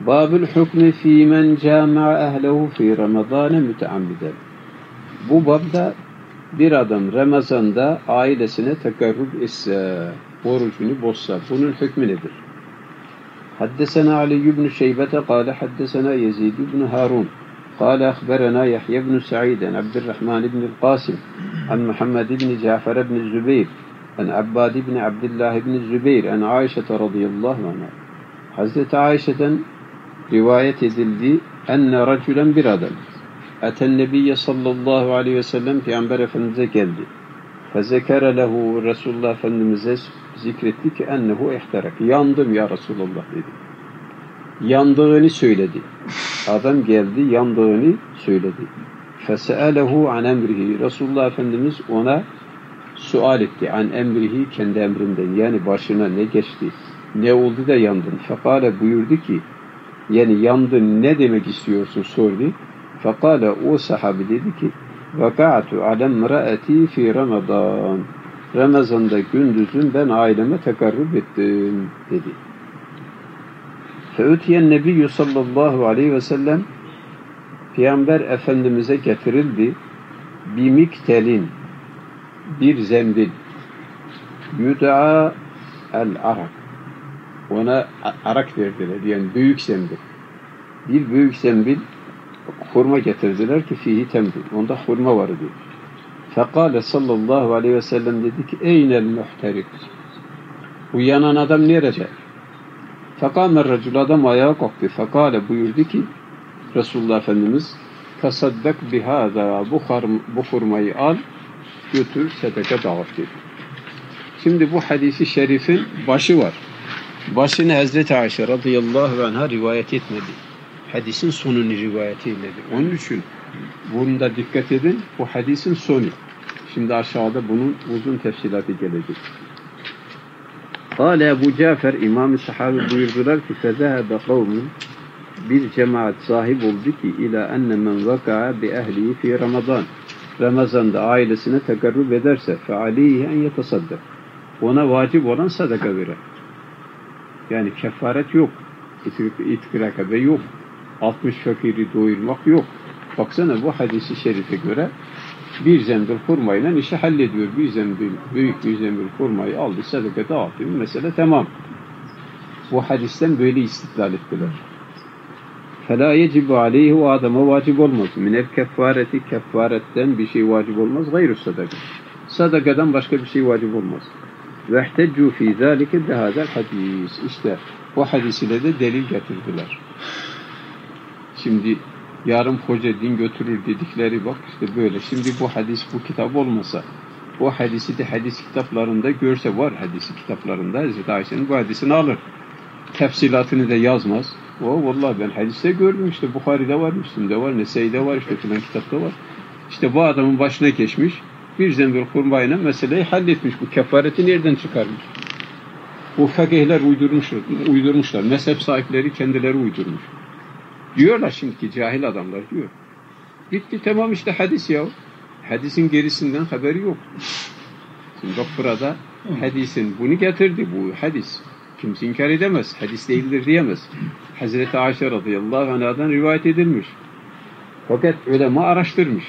Babül hükmü fî men câme'a ehlehu fî Ramazâne müteammiden. Bu babda bir adam Ramazan'da ailesine tekarrub etse, orucunu bozsa, bunun hükmü nedir? Haddesena Ali ibn Şeybete kâle haddesena Yezid ibn Harun kâle ahberena Yahya ibn Sa'id an Abdurrahman ibn Qasim an Muhammed ibn Cafer ibn Zübeyr an Abbad ibn Abdullah ibn Zübeyr an Aişe radıyallahu anha. Hazreti Ayşe'den rivayet edildi enne racülen bir adam eten nebiyye sallallahu aleyhi ve sellem Peygamber Efendimiz'e geldi. Fezekere lehu Resulullah Efendimiz'e zikretti ki ennehu ihterek. Yandım ya Resulullah dedi. Yandığını söyledi. Adam geldi yandığını söyledi. Fese'elehu an emrihi. Resulullah Efendimiz ona sual etti. An emrihi kendi emrinden. Yani başına ne geçti? Ne oldu da yandın? Fekale buyurdu ki yani yandın ne demek istiyorsun sordu. Fekale o sahabi dedi ki vaka'tu alem ra'ati fi Ramazan. Ramazan'da gündüzün ben aileme tekarrub ettim dedi. Feütiyen nebiyyü sallallahu aleyhi ve sellem Peygamber Efendimiz'e getirildi bir miktelin bir zembil yud'a el-arak ona arak verdiler yani büyük zembil bir büyük zembil hurma getirdiler ki fihi tembil onda hurma vardı. Fekale sallallahu aleyhi ve sellem dedi ki eynel muhterik bu yanan adam nerede? Fekâmer racul adam ayağa kalktı. Fekale buyurdu ki Resulullah Efendimiz tasaddek bihâzâ bu hurmayı al götür sedeke dağıt dedi. Şimdi bu hadisi şerifin başı var. Başını Hazreti Ayşe radıyallahu anh'a rivayet etmedi. Hadisin sonunu rivayet eyledi. Onun için bunda dikkat edin. Bu hadisin sonu. Şimdi aşağıda bunun uzun tefsilatı gelecek. Kâle Ebu Cafer İmam-ı Sahabi buyurdular ki fezâhebe kavmun bir cemaat sahip oldu ki ila enne men vaka'a bi ehlihi fi Ramazan. Ramazan'da ailesine tekarrub ederse fe aleyhi en yetasaddek. Ona vacip olan sadaka verir. Yani kefaret yok. İtkirakabe yok. 60 fakiri doyurmak yok. Baksana bu hadisi şerife göre bir zembil hurmayla işi hallediyor. Bir zembil, büyük bir zembil hurmayı aldı, sadaka dağıtıyor. Mesele tamam. Bu hadisten böyle istiklal ettiler. فَلَا يَجِبُ عَلَيْهِ O adama vacip olmaz. مِنَ الْكَفَّارَةِ Keffaretten bir şey vacip olmaz. Gayrü sadaka. Sadakadan başka bir şey vacip olmaz. وَاحْتَجُّوا فِي ذَٰلِكَ بِهَذَا الْحَدِيثِ İşte bu hadis ile de delil getirdiler. Şimdi yarım hoca din götürür dedikleri bak işte böyle. Şimdi bu hadis bu kitap olmasa o hadisi de hadis kitaplarında görse var hadisi kitaplarında Hazreti Ayşe'nin bu hadisini alır. Tefsilatını da yazmaz. O vallahi ben hadiste gördüm işte Bukhari'de var, Müslim'de var, Nesai'de var işte filan kitapta var. İşte bu adamın başına geçmiş bir zembil hurmayla meseleyi halletmiş. Bu kefareti nereden çıkarmış? Bu fakihler uydurmuşlar. Mezhep sahipleri kendileri uydurmuş. Diyorlar şimdiki cahil adamlar diyor. Bitti tamam işte hadis ya. Hadisin gerisinden haberi yok. Şimdi bak burada hadisin bunu getirdi bu hadis. Kimse inkar edemez. Hadis değildir diyemez. Hazreti Ayşe radıyallahu anh'dan rivayet edilmiş. Fakat ulema araştırmış.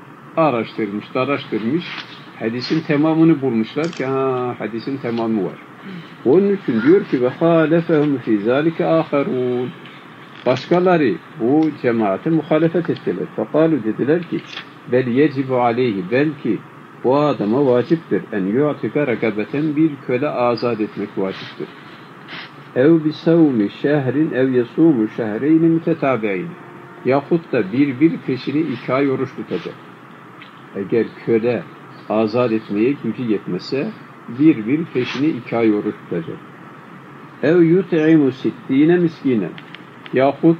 Araştırmış. Hadisin tamamını bulmuşlar ki hadisin tamamı var. Onun için diyor ki ve halefehum fi zalike aharun. Başkaları bu cemaate muhalefet ettiler. Fekalu dediler ki bel yecibu aleyhi belki bu adama vaciptir. En yu'tika rakabeten bir köle azat etmek vaciptir. Ev bi savmi şehrin ev yasumu şehreyni mütetabi'in. Yahut da bir peşini 2 ay oruç tutacak. Eğer köle azat etmeye gücü yetmese bir peşini 2 ay oruç tutacak. Ev yut'imu sittine miskinen. Yahut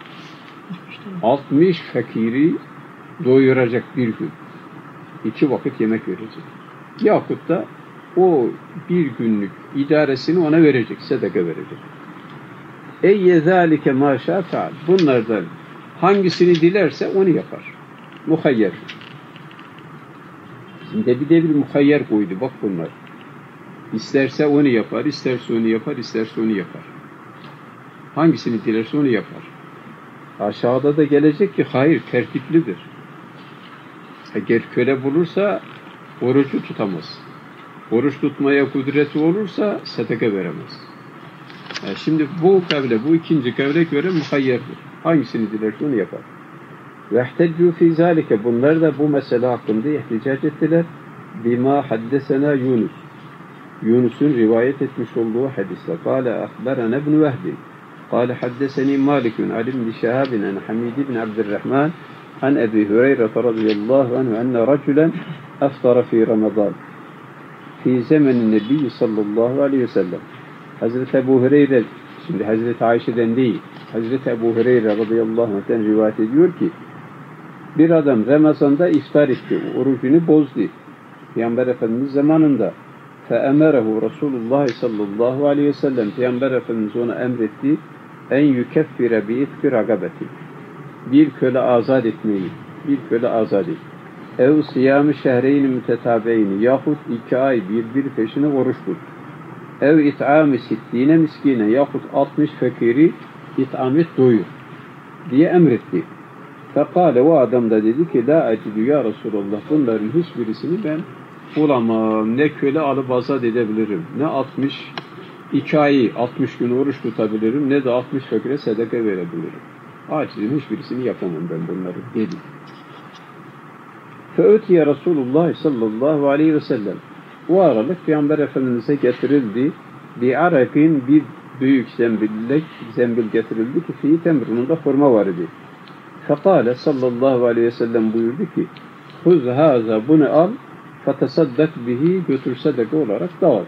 60 fakiri doyuracak bir gün. 2 vakit yemek verecek. Yahut da o bir günlük idaresini ona verecek, sadaka verecek. Eyye zâlike maşâ ta'al. Bunlardan hangisini dilerse onu yapar. Muhayyer. Şimdi bir de bir muhayyer koydu. Bak bunlar. İsterse onu yapar, isterse onu yapar, isterse onu yapar. Hangisini dilerse onu yapar. Aşağıda da gelecek ki hayır, tertiplidir. Eğer köle bulursa orucu tutamaz. Oruç tutmaya kudreti olursa sadaka veremez. Şimdi bu kavle, bu ikinci kavle göre muhayyerdir. Hangisini dilerse onu yapar. وَاحْتَجُّوا فِي ذَٰلِكَ Bunlar da bu mesele hakkında ihticac ettiler. بِمَا حَدَّسَنَا Yunus. Yunus'un rivayet etmiş olduğu hadisle. قَالَ أَخْبَرَنَا ابْنُ وَهْبٍ قَالَ حَدَّسَنِي مَالِكٌ عَنْ ابْنِ شِهَابٍ عَنْ حَمِيدِ بْنِ عَبْدِ الرَّحْمَنِ عَنْ أَبِي هُرَيْرَةَ رَضِيَ اللّٰهُ عَنْهُ أَنَّ رَجُلًا أَفْطَرَ فِي رَمَضَانَ فِي زَمَنِ النَّبِيِّ sallallahu aleyhi ve sellem. Hazreti Ebu Hureyre, şimdi Hazreti Ayşe'den değil, Hazreti Ebu Hureyre radıyallahu anh'ten rivayet ediyor ki, bir adam Ramazan'da iftar etti, orucunu bozdu. Peygamber Efendimiz zamanında فَاَمَرَهُ Resulullah sallallahu aleyhi ve sellem Peygamber Efendimiz ona emretti en yukeffire bi'itki ragabeti, bir köle azat etmeyi, bir köle azat et. Ev siyam-ı şehreyni mütetabeyni, yahut 2 ay bir peşine oruç tut. Ev it'am-ı sittine miskine, yahut 60 fakiri it'am et, doyur diye emretti. Fekale, o adam da dedi ki la acidu ya Resulallah, bunların hiçbirisini ben bulamam. Ne köle alıp azat edebilirim, ne 2 ay 60 gün oruç tutabilirim, ne de 60 fakire sadaka verebilirim. Acizin hiçbirisini yapamam ben bunları dedi. Feötiye Resulullah sallallahu aleyhi ve sellem. O aralık Peygamber Efendimiz'e getirildi. Bir arakin, bir büyük zembil getirildi ki fihi temrununda hurma var idi. Fekale sallallahu aleyhi ve sellem buyurdu ki huz haza, bunu al, fetesaddak bihi, götür sadaka olarak dağıt.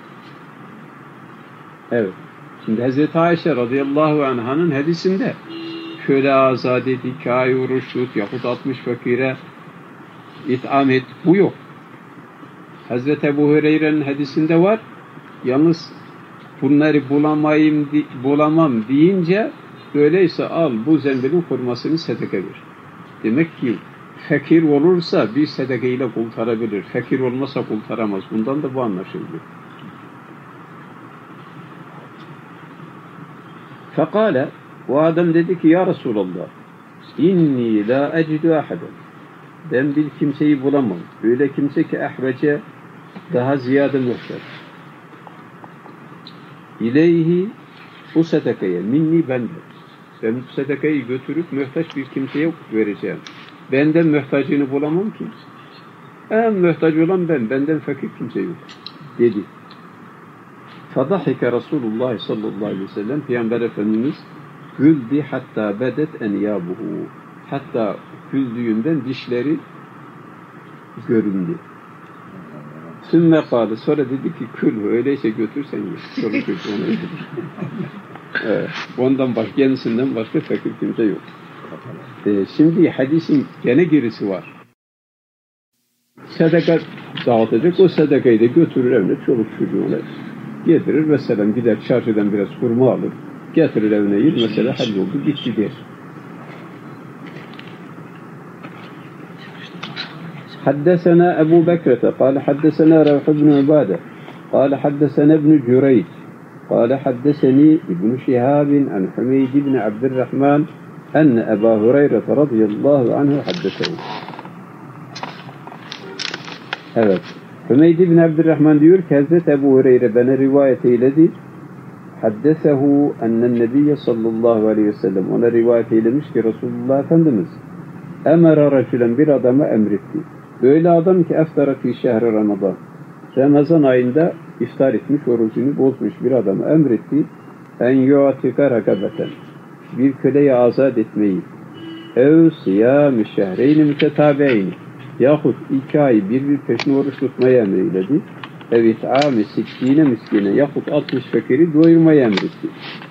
Evet. Şimdi Hazreti Ayşe radıyallahu anh'ın hadisinde köle azat et, 2 ay oruç tut, yahut 60 fakire it'am et, bu yok. Hazreti Ebu Hureyre'nin hadisinde var. Yalnız bunları bulamam deyince, öyleyse al bu zembilin hurmasını sadaka ver. Demek ki fakir olursa bir sadaka ile kurtarabilir. Fakir olmasa kurtaramaz. Bundan da bu anlaşıldı. Fekale, o adam dedi ki ya Resulallah, inni la ecidu ahaden, ben bir kimseyi bulamam. Öyle kimse ki ehvece, daha ziyade muhtaç. İleyhi, o sadakaya, minni benden. Ben bu sadakayı götürüp muhtaç bir kimseye vereceğim. Benden muhtacını bulamam ki. En muhtaç olan ben, benden fakir kimse yok dedi. Fadahike Resulullah sallallahu aleyhi ve sellem, Peygamber Efendimiz güldü hatta bedet enyabuhu, hatta güldüğünden dişleri göründü. Sümme kâlı, sonra dedi ki kül, öyleyse götürsen ye. Sonra götür onu öldür. Evet, ondan başka, kendisinden başka fakir kimse yok. Şimdi hadisin gene gerisi var. Sadaka dağıtacak, o sadakayı da götürür evine, çoluk çocuğuna getirir, mesela gider çarşıdan biraz hurma alır, getirir evine yer, mesela halloldu, gitti der. حدثنا أبو بكرة قال حدثنا روح بن عبادة قال حدثنا ابن جريج قال حدثني ابن شهاب عن حميد بن عبد الرحمن أن أبا هريرة رضي الله عنه حدثه. Evet. Hümeyd ibn Abdurrahman diyor ki Hazreti Ebu Hureyre bana rivayet eyledi. Haddesehu ennen nebiyye sallallahu aleyhi ve sellem, ona rivayet eylemiş ki Resulullah Efendimiz emara racülen, bir adama emretti. Böyle adam ki eftara fi şehri Ramazan, Ramazan ayında iftar etmiş, orucunu bozmuş bir adama emretti. En yu'tika rakabeten, bir köleyi azat etmeyi. Ev siyam-ı şehreyni mütetabeyni, yahut 2 ay bir peşine oruç tutmayı emreyledi. Ev it'am-ı sittine miskine, yahut 60 fakiri doyurmayı emretti.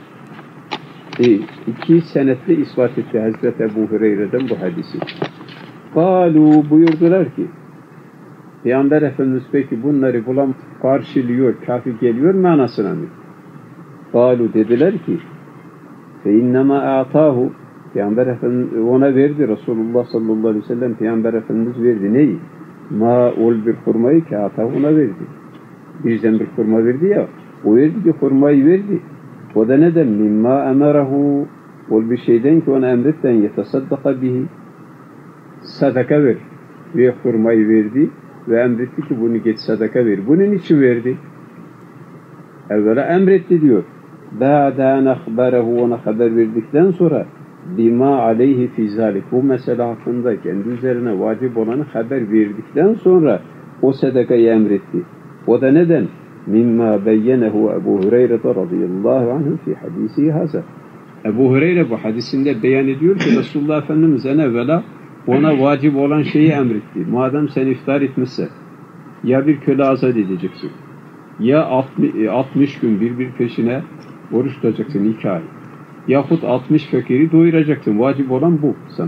2 senetle ispat etti Hazreti Ebu Hureyre'den bu hadisi. Kalu, buyurdular ki Peygamber Efendimiz peki bunları karşılıyor, kafi geliyor manasına mı? Kalu, dediler ki fe innema a'tahu, Peygamber Efendimiz ona verdi, Resulullah sallallahu aleyhi ve sellem Peygamber Efendimiz verdi neyi? Ma ol bir hurmayı ki a'tahu, ona verdi. Bir zembil hurma verdi ya, o verdi ki hurmayı verdi. O da neden? Mimma emarahu ol bir şeyden ki ona emretten yetasaddaka bihi, sadaka ver. Ve hurmayı verdi ve emretti ki bunu git sadaka ver. Bunun için verdi. Evvela emretti diyor. Ba'dan akhbarahu, ona haber verdikten sonra bima aleyhi fi zalik, bu mesele hakkında kendi üzerine vacip olanı haber verdikten sonra o sadakayı emretti. O da neden? Mimma beyyenehu Ebu Hureyre radıyallahu anhu fi hadisi haza. Ebu Hureyre bu hadisinde beyan ediyor ki Resulullah Efendimiz en evvela ona vacip olan şeyi emretti. Madem sen iftar etmişse ya bir köle azat edeceksin, ya 60 gün bir peşine oruç tutacaksın 2 ay. Yahut 60 fakiri doyuracaksın. Vacip olan bu sana.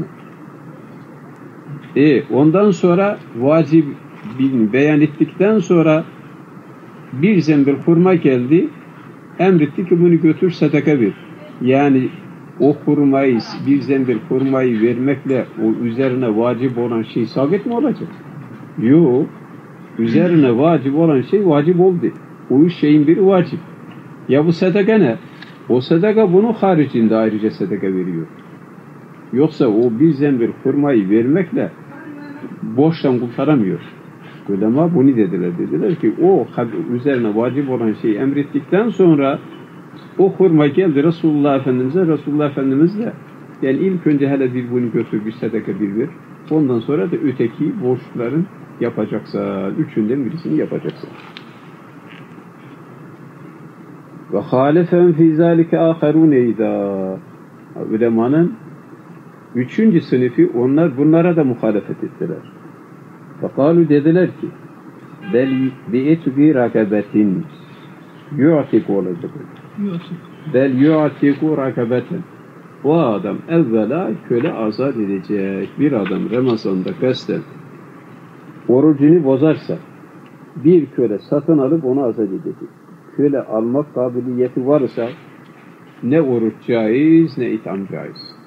Ondan sonra vacip beyan ettikten sonra bir zembil hurma geldi. Emretti ki bunu götür sadaka ver. Yani o hurmayı, bir zembil hurmayı vermekle o üzerine vacip olan şey sabit mi olacak? Yok. Üzerine vacip olan şey vacip oldu. O üç şeyin biri vacip. Ya bu sadaka ne? O sadaka bunun haricinde ayrıca sadaka veriyor. Yoksa o bir zembil hurmayı vermekle boştan kurtaramıyor. Ulema bunu dediler. Dediler ki o üzerine vacip olan şeyi emrettikten sonra o hurma geldi Resulullah Efendimiz'e. Resulullah Efendimiz de yani ilk önce hele bir bunu götür, bir sadaka bir ver. Ondan sonra da öteki borçların yapacaksa, üçünden birisini yapacaksa. Ve hâlefen fî zâlike âkharûn eydâ. Ulemanın üçüncü sınıfı onlar bunlara da muhalefet ettiler. Fekâlu dediler ki bel bi'etbi rakabetin yu'tik olacak. Bel yu'tiku rakabeten. O adam evvela köle azat edecek. Bir adam Ramazan'da kasten orucunu bozarsa bir köle satın alıp onu azat edecek. Köle almak kabiliyeti varsa ne oruç caiz ne itham caiz.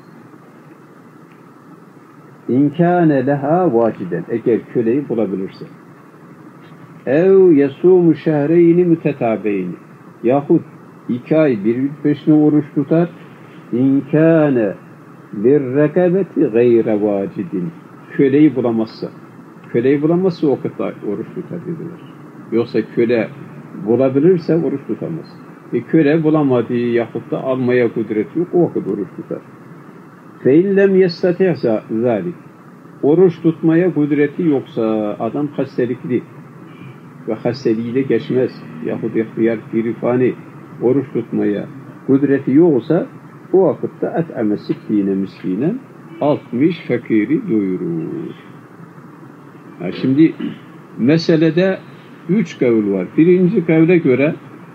İnkâne leha vaciden, eğer köleyi bulabilirse. Ev yasûmu şehreyni mütetabeyni, yahut 2 ay bir peşine oruç tutar. İnkâne lirrekabeti gayre vacidin, köleyi bulamazsa o kadar oruç tutar dediler. Yoksa köle bulabilirse oruç tutamaz. Köle bulamadığı yahut da almaya kudreti yok, o vakit oruç tutar. فَاِنْ يَسْتَتِعْسَ ذَٰلِكِ, oruç tutmaya kudreti yoksa, adam hastalıklı ve hastaliğiyle geçmez yahut ihtiyar firifani oruç tutmaya kudreti yoksa o vakitte et'ame sittine miskinen 60 fakiri doyurur. Şimdi meselede 3 kavul var. Birinci kavle göre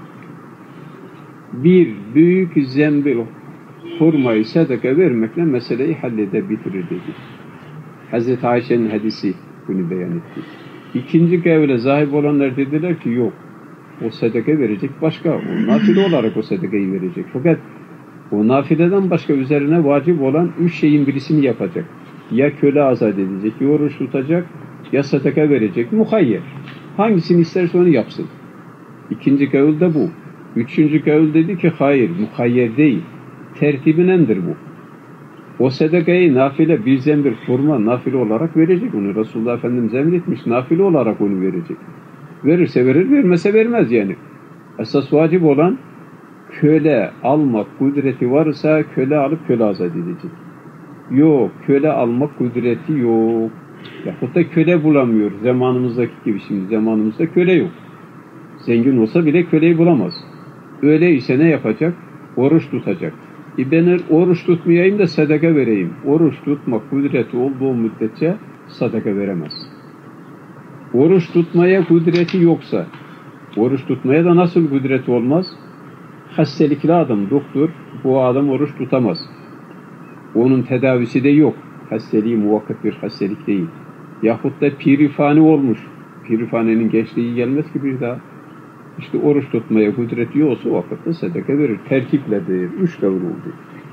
bir büyük zembil hurmayı sadaka vermekle meseleyi halledebilir dedi. Hazreti Ayşe'nin hadisi bunu beyan etti. İkinci kavle sahip olanlar dediler ki yok. O sadaka verecek başka. O nafile olarak o sadakayı verecek. Fakat o nafileden başka üzerine vacip olan 3 şeyin birisini yapacak. Ya köle azat edecek, ya oruç tutacak, ya sadaka verecek. Muhayyer. Hangisini isterse onu yapsın. İkinci kavul da bu. Üçüncü kavul dedi ki hayır, muhayyer değil. Tertibinendir bu. O sadakayı nafile bir zembil hurma nafile olarak verecek onu. Resulullah Efendimiz emretmiş, nafile olarak onu verecek. Verirse verir, vermese vermez yani. Esas vacip olan köle almak kudreti varsa köle alıp köle azat edecek. Yok, köle almak kudreti yok. Yahut da köle bulamıyor. Zamanımızdaki gibi şimdi zamanımızda köle yok. Zengin olsa bile köleyi bulamaz. Öyleyse ne yapacak? Oruç tutacak. Ben oruç tutmayayım da sadaka vereyim. Oruç tutmak kudreti olduğu müddetçe sadaka veremez. Oruç tutmaya kudreti yoksa, oruç tutmaya da nasıl kudreti olmaz? Hastalıklı adam, doktor, bu adam oruç tutamaz. Onun tedavisi de yok. Hastalığı muvakkat bir hastalık değil. Yahut da pirifani olmuş. Pirifanenin gençliği gelmez ki bir daha. İşte oruç tutmaya kudreti yoksa o vakitte sadaka verir. Terkipledir. 3 kavul oldu.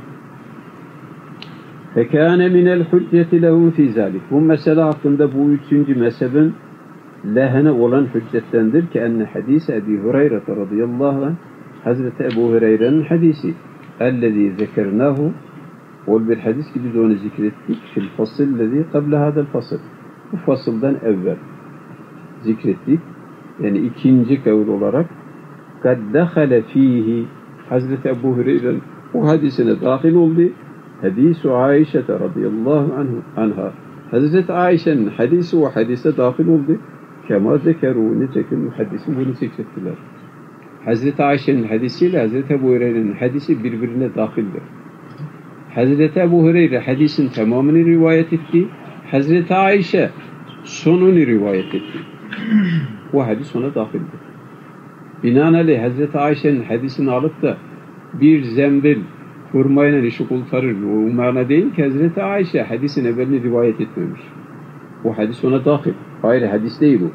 فَكَانَ مِنَ الْحُجَّةِ لَهُمْ فِي ذَٰلِكِ. Bu mesele hakkında bu 3. mezhebin lehine olan hüccettendir ki enne hadise Ebi Hureyre radıyallahu anh, Hazreti Ebu Hureyre'nin hadisi ellezî zekernahu, O bir hadis ki biz onu zikrettik. Fil fasillezi kable hadel fasıl. Bu fasıldan evvel zikrettik. Yani ikinci kavul olarak kad dehale fihi Hazreti Ebu Hureyre'nin o hadisine dahil oldu. Hadisu Aişe radıyallahu anha. Hazreti Aişe'nin hadisi o hadise dahil oldu. Kema zekeru nitekim muhaddisi bunu zikrettiler. Hazreti Ayşe'nin hadisiyle Hazreti Ebu Hureyre'nin hadisi birbirine dahildir. Hazreti Ebu Hureyre hadisin tamamını rivayet etti. Hazreti Ayşe sonunu rivayet etti. Bu hadis ona dahildir. Binaenaleyh Hazreti Ayşe'nin hadisini alıp da bir zembil hurmayla işi kurtarır. O mana değil ki Hazreti Ayşe hadisin evvelini rivayet etmemiş. Bu hadis ona dahil. Hayır hadis değil o.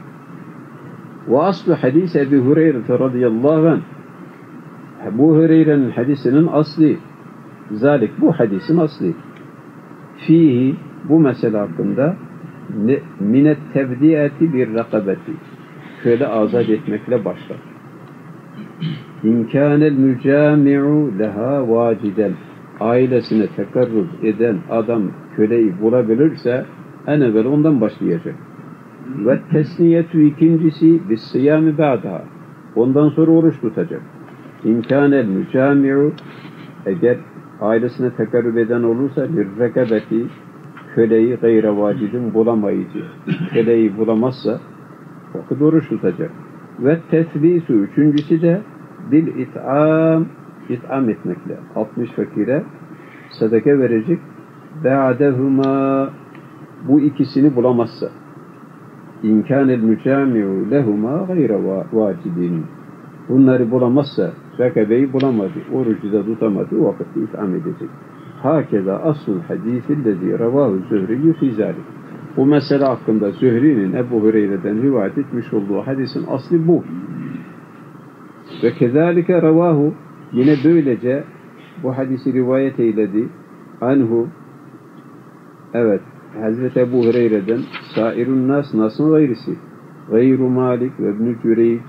Ve aslı hadis Ebu Hureyre radıyallahu anh. Ebu Hureyre'nin hadisinin asli. Zalik bu hadisin asli. Fihi bu mesele hakkında minet tebdiyeti bir rakabeti. Köle azat etmekle başlar. İmkânel mücami'u leha vaciden. Ailesine tekarrub eden adam köleyi bulabilirse en evvel ondan başlayacak. Ve tesniyetü ikincisi bis sıyami ba'daha. Ondan sonra oruç tutacak. İmkânel mücami'u eğer ailesine tekarrub eden olursa bir rekabeti köleyi gayre vacidin bulamayıcı. Köleyi bulamazsa vakit oruç tutacak. Ve teslisu üçüncüsü de bil it'am etmekle. 60 fakire sadaka verecek. Ba'dehuma bu ikisini bulamazsa. İmkânel mücami'u lehuma gayre vacidin. Bunları bulamazsa, rekabeyi bulamadı, orucu da tutamadı, o vakitte it'am edecek. Hakeza asıl hadisillezi revâhu Zühriyyü fî zâlik. Bu mesele hakkında Zühri'nin Ebu Hureyre'den rivayet etmiş olduğu hadisin aslı bu. Ve kezalike revâhu yine böylece bu hadisi rivayet eyledi. Anhu evet Hazreti Ebu Hureyre'den sairun nasın gayrisi gayru Malik ve İbn-i Cüreyc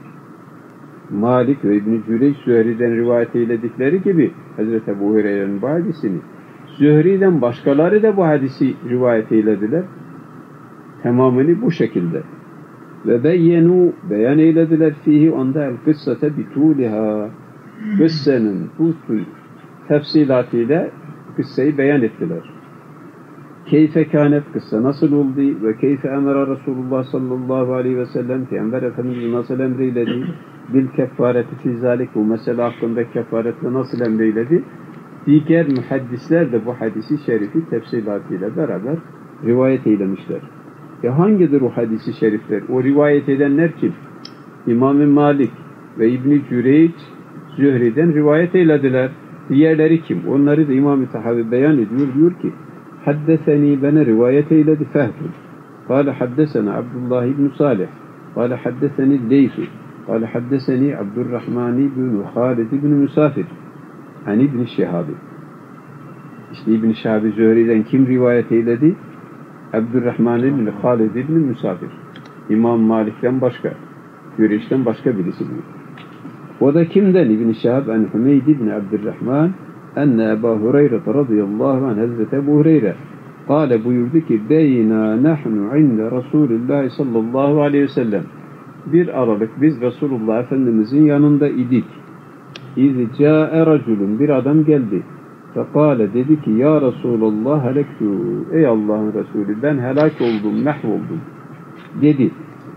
Malik ve İbn-i Cüreyc Zühri'den rivayet eyledikleri gibi Hazreti Ebu Hureyre'nin bu hadisini Zühri'den başkaları da bu hadisi rivayet eylediler. Tamamını bu şekilde. Ve beyan eylediler fihi onda el kıssate bituliha. Kıssenin bu tefsilatıyla kısseyi beyan ettiler. Keyfe kânet kıssa nasıl oldu ve keyfe emre Resulullah sallallahu aleyhi ve sellem Peygamber Efendimiz nasıl emreyledi bil kefareti fi zalik bu mesele hakkında kefaretle nasıl emreyledi. Diğer muhaddisler de bu hadisi şerifi tefsilatıyla beraber rivayet eylemişler. Hangidir o hadisi şerifler? O rivayet edenler kim? İmam-ı Malik ve İbn-i Cüreyc Zühri'den rivayet eylediler. Diğerleri kim? Onları da İmam-ı Tahavi beyan ediyor. Diyor ki haddeseni bana rivayet eyledi Fehd. Kale haddesena Abdullah ibn Salih. Kale haddeseni Leysu. Kale haddeseni Abdurrahman ibn Halid ibn Musafir. Hani İbn-i Şehabi. İşte İbn-i Şehabi Zühri'den kim rivayet eyledi? Abdurrahman ibn Halid ibn Musafir. İmam Malik'ten başka. Güreşten başka birisi bu. O da kimden? İbn-i Şehab en Hümeyd ibn Abdurrahman enne Ebu Hureyre radıyallahu anh Hazreti Ebu Hureyre kâle buyurdu ki beyna nahnu inde Resulullah sallallahu aleyhi ve sellem bir aralık biz Resulullah Efendimizin yanında idik. İzi câe raculun bir adam geldi. Fekâle dedi ki ya Resulallah helektu ey Allah'ın Resulü ben helak oldum, mahvoldum dedi.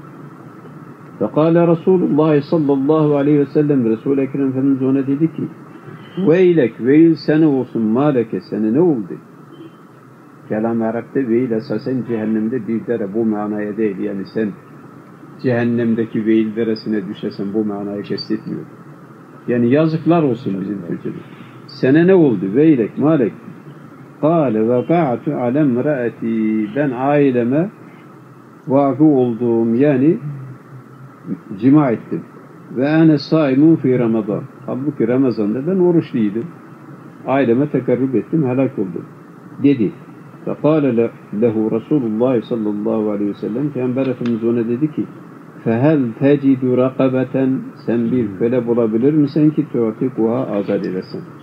Fekâle Resulullah sallallahu aleyhi ve sellem Resul-i Ekrem Efendimiz ona dedi ki veylek veil sene olsun maleke sene ne oldu? Kelam Arap'ta veil esasen cehennemde bir dere bu manaya değil yani sen cehennemdeki veil deresine düşesen bu manayı kestetmiyor. Yani yazıklar olsun bizim Türkçe'de. Sene ne oldu? Veylek, malek. Kâle vaka'atu alem ra'ati. Ben aileme vakı olduğum yani cima ettim. Ve ene saimun fi Ramazan. Halbuki Ramazan'da ben oruçluydım. Aileme tekarrub ettim, helak oldum. Dedi. Fekâle lehu Resulullah sallallahu aleyhi ve sellem Peygamber Efendimiz ona dedi ki fehel tecidu rakabeten sen bir köle bulabilir misin ki tuatikuha azad edesin?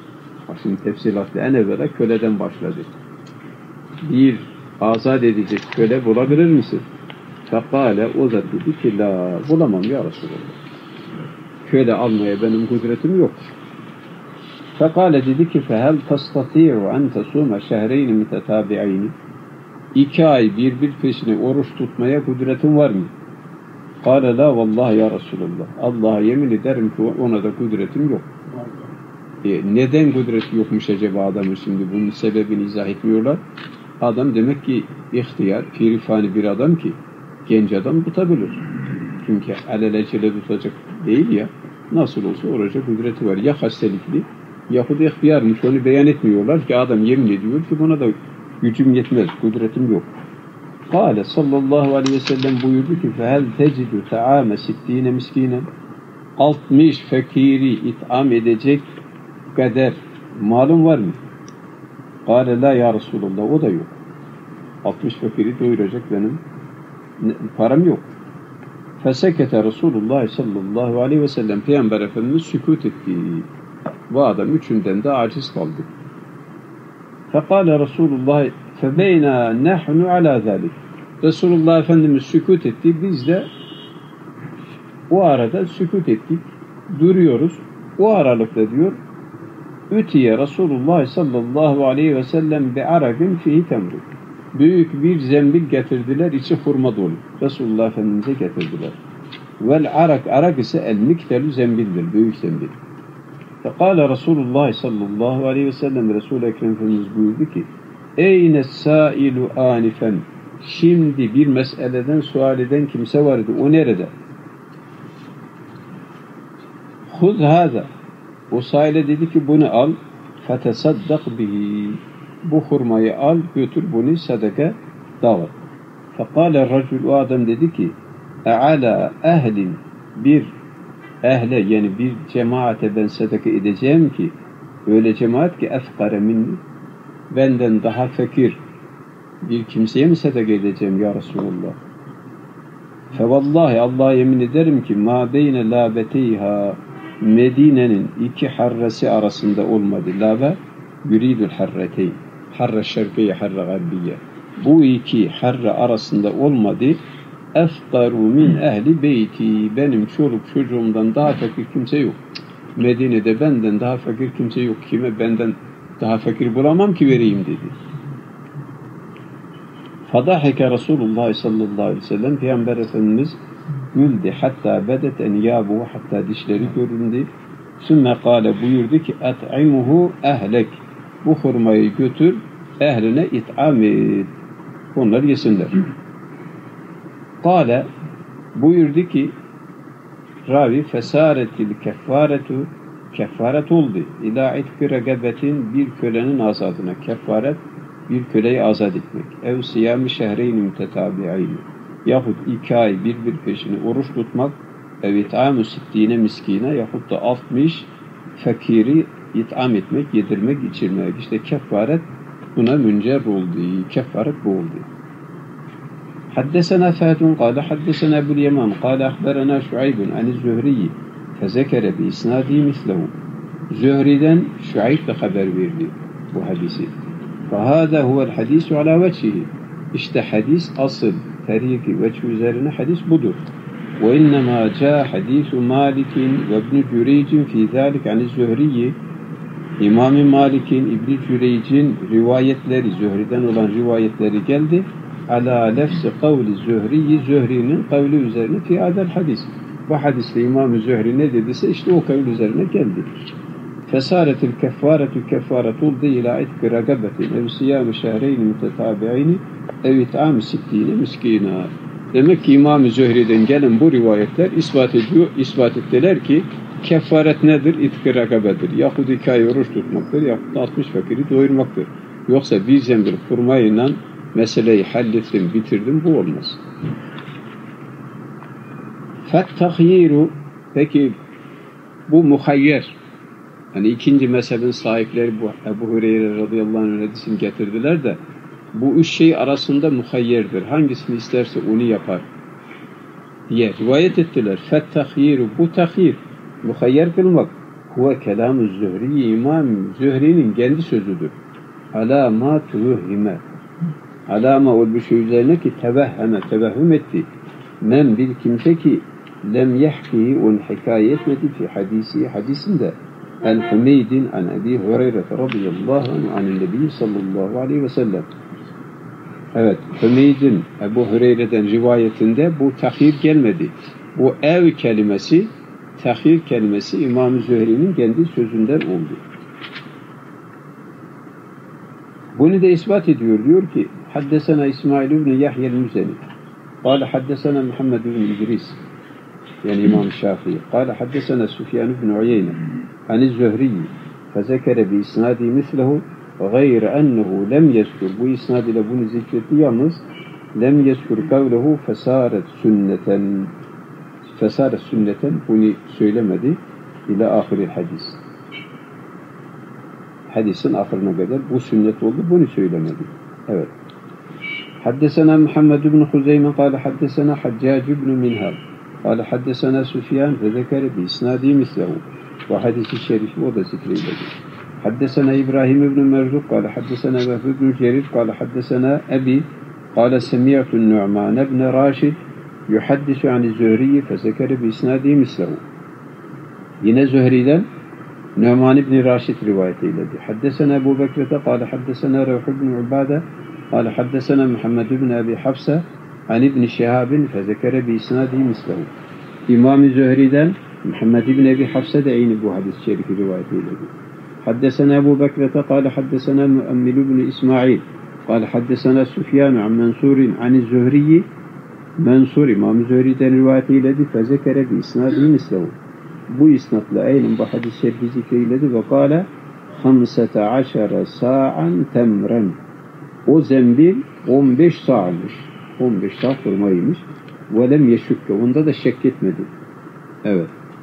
Şimdi tefsilatlı en evvela köleden başladı. Bir azat edecek köle bulabilir misin? Fekale, o da dedi ki la, bulamam ya Resulallah. Köle almaya benim kudretim yok. Fekale dedi ki fehel tastati'u en tesuma şehreyni mütetabi'ayni. 2 ay bir peşine oruç tutmaya kudretin var mı? Kale la vallahi ya Resulallah. Allah'a yemin ederim ki ona da kudretim yok. Neden kudreti yokmuş acaba adamın şimdi? Bunun sebebini izah etmiyorlar. Adam demek ki ihtiyar, firifani bir adam ki genç adam tutabilir. Çünkü alelacele tutacak değil ya. Nasıl olsa oruca kudreti var. Ya hastalıklı yahut ihtiyarmış. Onu beyan etmiyorlar ki adam yemin ediyor ki buna da gücüm yetmez, kudretim yok. Kale sallallahu aleyhi ve sellem buyurdu ki fehel tecidü ta'ame sittine miskinen. 60 fakiri itham edecek kadar malum var mı? Kale la ya Resulallah, o da yok. 60 fakiri doyuracak benim param yok. Fesekete Resulullah sallallahu aleyhi ve sellem, Peygamber Efendimiz sükut etti. Bu adam üçünden de aciz kaldı. Fekale Resulullah febeyna nehnu ala zalik. Resulullah Efendimiz sükut etti. Biz de o arada sükut ettik. Duruyoruz. O aralıkta diyor Ütiye Resulullah sallallahu aleyhi ve sellem bi aragin fihi temru. Büyük bir zembil getirdiler, içi hurma dolu. Resulullah Efendimiz'e getirdiler. Vel arak ise el miktelü zembildir, büyük zembil. Fekale Resulullah sallallahu aleyhi ve sellem, Resul-i Ekrem Efendimiz buyurdu ki eyne sailu anifen. Şimdi bir meseleden sual eden kimse vardı. O nerede? Huz hâzâ. O saile dedi ki bunu al. Fetesaddak bihi. Bu hurmayı al, götür bunu sadaka dağıt. Fekale racul, o adam dedi ki ala ehlin, bir ehle yani bir cemaate ben sadaka edeceğim ki öyle cemaat ki efkare minni, benden daha fakir bir kimseye mi sadaka edeceğim ya Resulullah? Fevallahi, Allah'a yemin ederim ki ma beyne labeteyha, Medine'nin 2 harresi arasında olmadı. Labe yuridul harreteyn, harre şerkiye, harre garbiye. Bu 2 harre arasında olmadı. Eftaru min ehli beyti, benim çoluk çocuğumdan daha fakir kimse yok. Medine'de benden daha fakir kimse yok. Kime benden daha fakir bulamam ki vereyim dedi. Fadahike Resulullah sallallahu aleyhi ve sellem, Peygamber Efendimiz güldü, hatta bedet enyabuhu, hatta dişleri göründü. Sümme kâle, buyurdu ki et'imuhu ehlek, bu hurmayı götür ehline it'am et, onlar yesinler. Kâle, buyurdu ki ravi fesaretil keffaretu, keffaret oldu. İlâ itki regabetin, bir kölenin azadına. Keffaret bir köleyi azat etmek. Ev siyâmi şehreyni mütetabi'ayni, yahut 2 ay bir peşine oruç tutmak. Ev it'âmu sittine miskine, yahut da 60 fakiri it'am etmek, yedirmek, içirmek. İşte keffaret buna müncer oldu. Keffaret bu oldu. حدثنا فهد قال حدثنا أبو اليمان قال أخبرنا شعيب عن الزهري فذكر بإسناده مثله. Zühri'den Şuayb de haber verdi bu hadisi. فهذا هو الحديث على وجهه. İşte hadis asıl, teriki, veçh üzerine hadis budur. وإنما جاء حديث مالك وابن جريج في ذلك عن الزهري. İmam-ı Malik'in, İbn-i Cüreyc'in rivayetleri, Zühri'den olan rivayetleri geldi. Ala lefsi kavli Zühri'yi, Zühri'nin kavli üzerine fi adel hadis. Bu hadiste İmam-ı Zühri ne dediyse işte o kavli üzerine geldi. Fesaretil keffaretu, keffaret oldu ila itki ragabetin ev siyâmi şehreyni mütetabi'ayni ev it'âmi sittîne miskînâ. Demek ki İmam-ı Zühri'den gelen bu rivayetler ispat ettiler ki keffaret nedir? İtki ragabedir. Yahut 2 ay oruç tutmaktır, yahut 60 fakiri doyurmaktır. Yoksa bir zembil hurmayla meseleyi hallettim, bitirdim, bu olmaz. Fettahyiru, peki bu muhayyer, hani ikinci mezhebin sahipleri bu Ebu Hureyre radıyallahu anh hadisini getirdiler de bu 3 şey arasında muhayyerdir. Hangisini isterse onu yapar diye rivayet ettiler. Fettahyiru, bu tahyir, muhayyer kılmak. huve kelam-ı Zühri, İmam Zühri'nin kendi sözüdür. Alâ mâ tuvehhime. Alâma ol bir şey üzerine ki tevehhüm etti. Men bir kimse ki lem yehkihi onu hikaye etmedi fi hadisinde. El-Hümeydin an Ebi Hureyre radıyallahu anh an Nebi sallallahu aleyhi ve sellem. Evet, Hümeydin Ebu Hureyre'den rivayetinde bu tahir gelmedi. Bu ev kelimesi, tahir kelimesi İmam-ı Zühri'nin kendi sözünden oldu. Bunu da ispat ediyor. Diyor ki Haddesena İsmail ibn Yahya'l Müzeni. Kâle haddesena Muhammed ibn İdris. Yani İmam Şafii. Kâle haddesena Süfyan ibn Uyeyne. Ani Zühri. Fezekere bi isnadi mislehu. Gayr ennehu lem yezkur. Bu isnad ile bunu zikretti yalnız. Lem yezkur kavlehu fesaret sünneten. Fesaret sünneten bunu söylemedi. İlâ ahiril hadis. Hadisin ahırına kadar bu sünnet oldu. Bunu söylemedi. Evet. Haddesena Muhammed ibn Huzeyme kâle haddesena Haccac ibn Minhal kâle haddesena Süfyan ve zekere bi isnadi mislehu. Bu hadisi şerifi o da zikreyledi. Haddesena İbrahim ibn Merzuk kâle haddesena Vehb ibn Cerir kâle haddesena Ebi kâle semi'tu Nu'man ibn Raşid yuhaddisu ani Zühri'yi fe zekere bi isnadi mislehu. Yine Zühri'den Nu'man ibn Raşid rivayet eyledi. Haddesena Ebu Bekir'de kâle haddesena Revh ibn Ubade kâle haddesena Muhammed ibn Abi Hafsa an ibn Şihabin fezekere bi isnadi mislehu. İmam-ı Zühri'den Muhammed ibn Abi Hafsa da aynı bu hadis-i şerifi rivayet eyledi. Haddesena Ebu Bekir'de kâle haddesena Müemmil ibn İsmail kâle haddesena Süfyan an Mansur'in an Zühri'yi Mansur İmam-ı Zühri'den rivayet eyledi fezekere bi isnadi mislehu. Bu isnatla aynen bu hadis-i şerifi zikreyledi ve kâle 15 sa'an temren. O zembil 15 sa'mış. 15 sa' hurmaymış. Ve lem yeşükke. Onda da şek etmedi. Evet.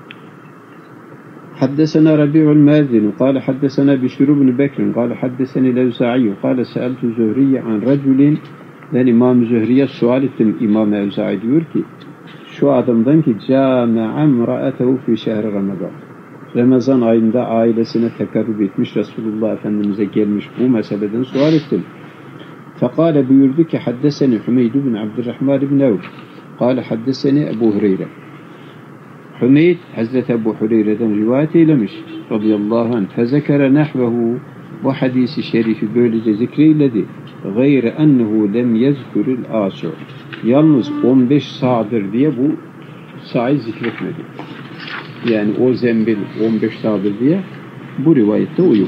Haddesena Rabi'ul Mazini kâle haddesena Bişir ibn Bekir kâle haddeseni Levza'i kâle se'eltu Zühriye an raculin. Ben İmam-ı Zühriye sual ettim. İmam-ı Evza'i diyor ki şu adamdan ki câme'a mra'atehu fi şehri Ramazan. Ramazan ayında ailesine tekarrub etmiş, Resulullah Efendimiz'e gelmiş, bu meseleden sual ettim. Fekâle buyurdu ki haddeseni Hümeyd ibn Abdurrahman ibn Evf. Kâle haddeseni Ebu Hureyre. Hümeyd Hazreti Ebu Hureyre'den rivayet eylemiş radıyallahu anh. Fezekere nehvehu, bu hadisi şerifi böylece zikreyledi. Gayre ennehu lem yezkuril âsû. Yalnız 15 sa'dır diye bu sa'yı zikretmedi. Yani o zembil 15 sa'dır diye bu rivayette uyum.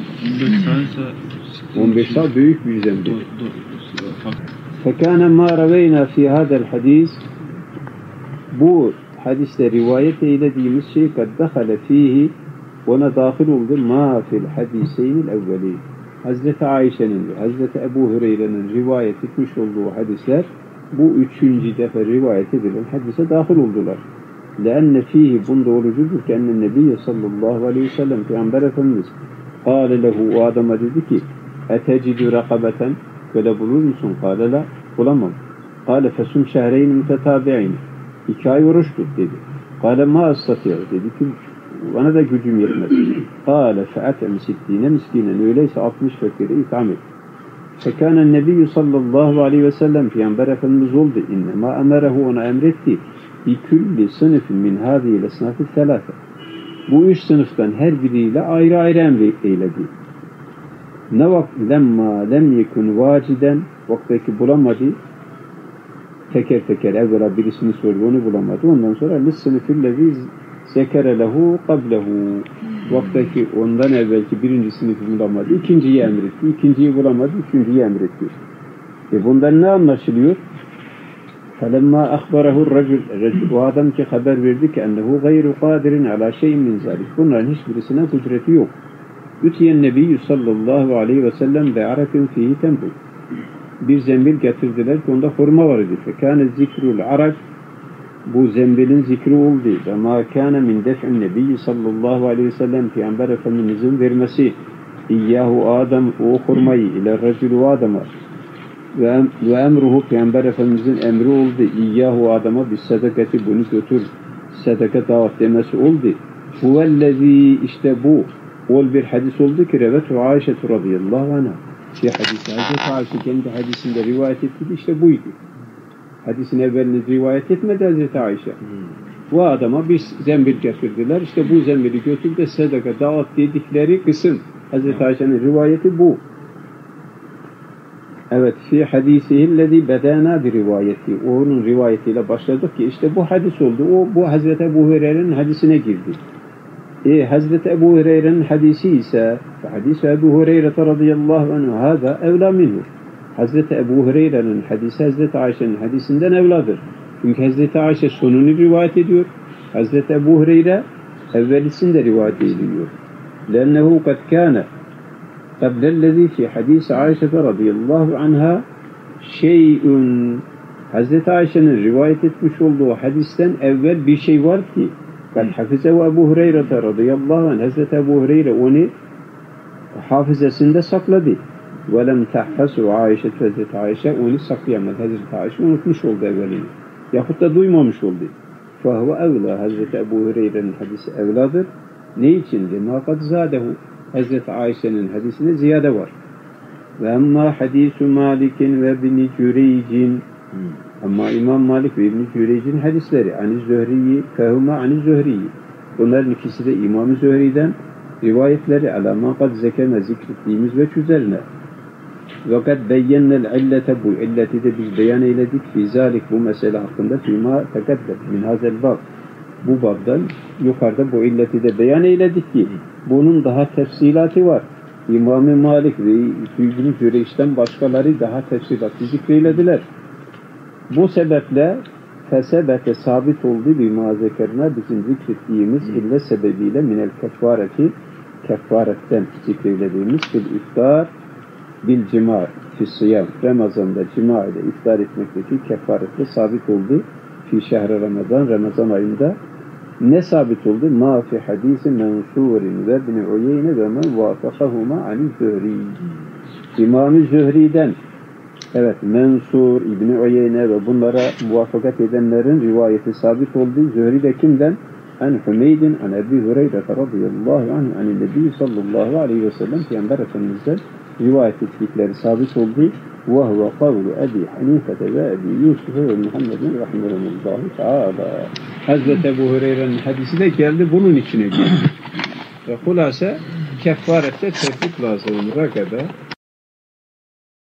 15 sa' büyük bir zembil. Fekâne mâ reveyna fî hâdel hadis, bu hadiste rivayet eylediğimiz şey kad dehale fîhi, ona dahil oldu mâ fil hadiseynil evveli. Hazreti Ayşe'nin ve Hazreti Ebu Hureyre'nin rivayet etmiş olduğu hadisler bu üçüncü defa rivayet edilen hadise dahil oldular. لأن فيه bunda olucudur ki enne Nebiye sallallahu aleyhi ve sellem Peygamber Efendimiz kâle lehu, o adama dedi ki etecidü rakabeten, köle bulur musun? Kâle la, bulamam. Kâle fesum şehreyn mütetabi'in, 2 ay oruç tut dedi. Kâle ma astati'u, dedi ki bana da gücüm yetmez. Kâle fe'atem sittine miskinen, öyleyse 60 fakire itham et. Fekânen Nebiyyü sallallahu aleyhi ve sellem Peygamber Efendimiz oldu. İnnemâ emerehu, ona emretti. Bikülli sınıfın min hâzîl esnâfı selâfe. Bu 3 sınıftan her biriyle ayrı ayrı emreyledi. Ne vakt lemma lem yekun vaciden, vaktaki bulamadı. Teker teker evvela birisini sordu, onu bulamadı. Ondan sonra lissınıfillezî zekere lehu qablehu. Vaktaki ondan evvelki birinci sınıfı bulamadı. İkinciyi emretti. İkinciyi bulamadı. Üçüncüyü emretti. Bundan ne anlaşılıyor? فَلَمَّا أَخْبَرَهُ الرَّجُلُ, o adam ki haber verdi ki ennehu gayru kadirin ala şeyin min zalik. Bunların hiçbirisine kudreti yok. Ütiyen Nebiyyü sallallahu aleyhi ve sellem be'arafin fihi tembu. Bir zembil getirdiler ki onda hurma var idi. Fekâne zikrul araf, bu zembilin zikri oldu. Ve mâ kâne min def'in Nebiyyü sallallahu aleyhi ve sellem Peygamber Efendimizin vermesi İyyâhu Adam, o hurmayı ile racülü adama ve emruhu, Peygamber Efendimizin emri oldu. İyyâhu adama bir sadakati, bunu götür, sadaka dağıt demesi oldu. Huvellezî işte bu ol bir hadis oldu ki revetu Ayşe radıyallahu anha. Ki hadisi Hazreti Ayşe kendi hadisinde rivayet etti işte buydu. Hadisin evvelini rivayet etmedi Hazreti Ayşe. Bu adama bir zembil getirdiler. İşte bu zembili götür de sadaka dağıt dedikleri kısım. Hazreti Ayşe'nin rivayeti bu. Evet, fi hadisihillezî bedâna bir rivayeti. Onun rivayetiyle başladık ki işte bu hadis oldu. O bu Hazreti Ebu Hureyre'nin hadisine girdi. Hazreti Ebu Hureyre'nin hadisi ise hadis-i Ebu Hureyre radıyallahu anh hâzâ evlâ minhu. Hazreti Ebu Hureyre'nin hadisi Hazreti Ayşe'nin hadisinden evladır. Çünkü Hazreti Ayşe sonunu rivayet ediyor. Hazreti Ebu Hureyre evvelisinde rivayet ediyor. لأنه قد كان قبل الذي في حديث عائشة رضي الله عنها شيء Hazreti Ayşe'nin rivayet etmiş olduğu hadisten evvel bir şey var ki قد حفظه Ebu Hureyre radıyallahu anh Hazreti Ebu Hureyre onu hafızasında sakladı. وَلَمْ تَحْفَسُ Ayşe Hazreti Ayşe onu saklayamadı. Hazreti Ayşe unutmuş oldu evvelini. Yahut da duymamış oldu. فَهُوَ evla Hazreti Ebu Hureyre'nin hadisi evladır. Ne içindi? مَا قَدْ زَادَهُ Hazreti Ayşe'nin hadisinde ziyade var. وَاَمَّا حَد۪يسُ مَالِكٍ وَبْنِ جُرَيْجٍ Ama İmam Malik ve İbn-i Cüreyc'in hadisleri Ani Zöhri'yi, fehuma Ani Zöhri'yi. Bunların ikisi de İmam-ı Zöhri'den rivayetleri alâmâ kad zekeme zikrettiğimiz ve üzerine. Ve kad beyyennel illete bu illeti de biz beyan eyledik fî zâlik bu mesele hakkında fîmâ tekeddem min hazel bab. Bu babdan yukarıda bu illeti de beyan eyledik ki bunun daha tefsilatı var. İmam-ı Malik ve İbn-i Cüreyc'ten başkaları daha tefsilatı zikreylediler. Bu sebeple fesebete sabit oldu bir mazekerine bizim zikrettiğimiz ille sebebiyle minel kefareti kefaretten zikreylediğimiz fil iftar bil cima fissiyam Ramazan'da cima ile iftar etmekteki kefaretle sabit oldu fi şehre Ramazan ayında ne sabit oldu? Ma fi hadisi mensurin ve ibn Uyeyne ve men vafakahuma ani Zühri İmam-ı Zühri'den evet, Mensur, İbn-i Uyeyne ve bunlara muvaffakat edenlerin rivayeti sabit oldu. Zühri de kimden? An Hümeydin, an Ebi Hureyre radıyallahu anh, an Nebi sallallahu aleyhi ve sellem Peygamber Efendimiz'den rivayet ettikleri sabit oldu. Ve huve kavlu Ebi Hanifete ve Ebi Yusuf ve Muhammedin rahimahumullahu teala. Hazreti Ebu Hureyre'nin hadisi de geldi bunun içine girdi. Ve hulasa kefarette tevfik lazım. Rakabe